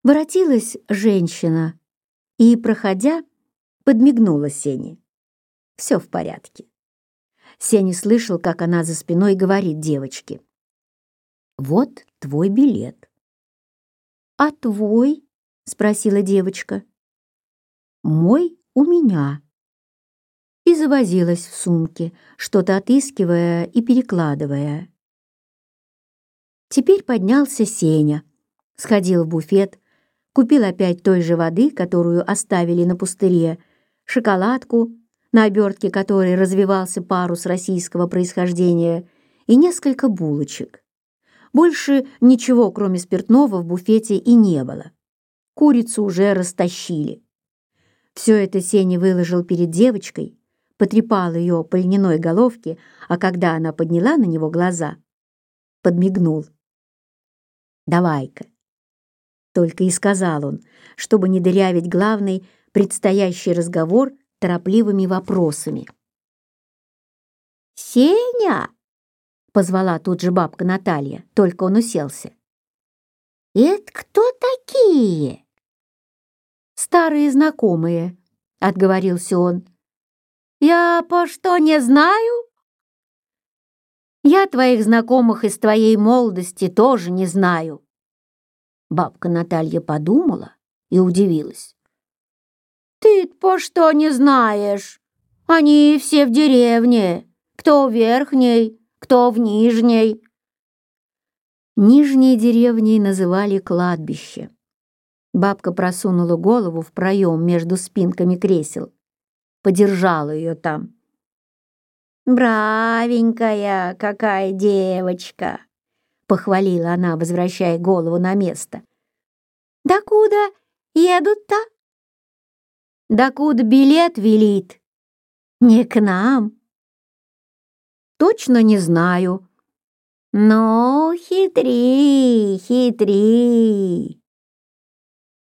Воротилась женщина и, проходя, подмигнула Сене. Все в порядке. Сеня слышал, как она за спиной говорит девочке: «Вот твой билет». «А твой?» — спросила девочка. «Мой у меня». И завозилась в сумке, что-то отыскивая и перекладывая. Теперь поднялся Сеня, сходил в буфет, купил опять той же воды, которую оставили на пустыре, шоколадку, на обертке которой развивался парус российского происхождения, и несколько булочек. Больше ничего, кроме спиртного, в буфете и не было. Курицу уже растащили. Все это Сеня выложил перед девочкой, потрепал ее по льняной головке, а когда она подняла на него глаза, подмигнул. «Давай-ка», — только и сказал он, чтобы не дырявить главный предстоящий разговор торопливыми вопросами. «Сеня!» — позвала тут же бабка Наталья, только он уселся. «Это кто такие?» «Старые знакомые», — отговорился он. «Я по что не знаю?» «Я твоих знакомых из твоей молодости тоже не знаю». Бабка Наталья подумала и удивилась. «Ты по что не знаешь? Они все в деревне. Кто в верхней, кто в нижней». Нижней деревней называли кладбище. Бабка просунула голову в проем между спинками кресел, подержала ее там. «Бравенькая какая девочка!» — похвалила она, возвращая голову на место. «Да куда едут-то?» «Да куда билет велит?» «Не к нам». «Точно не знаю». «Ну, хитри, хитри!»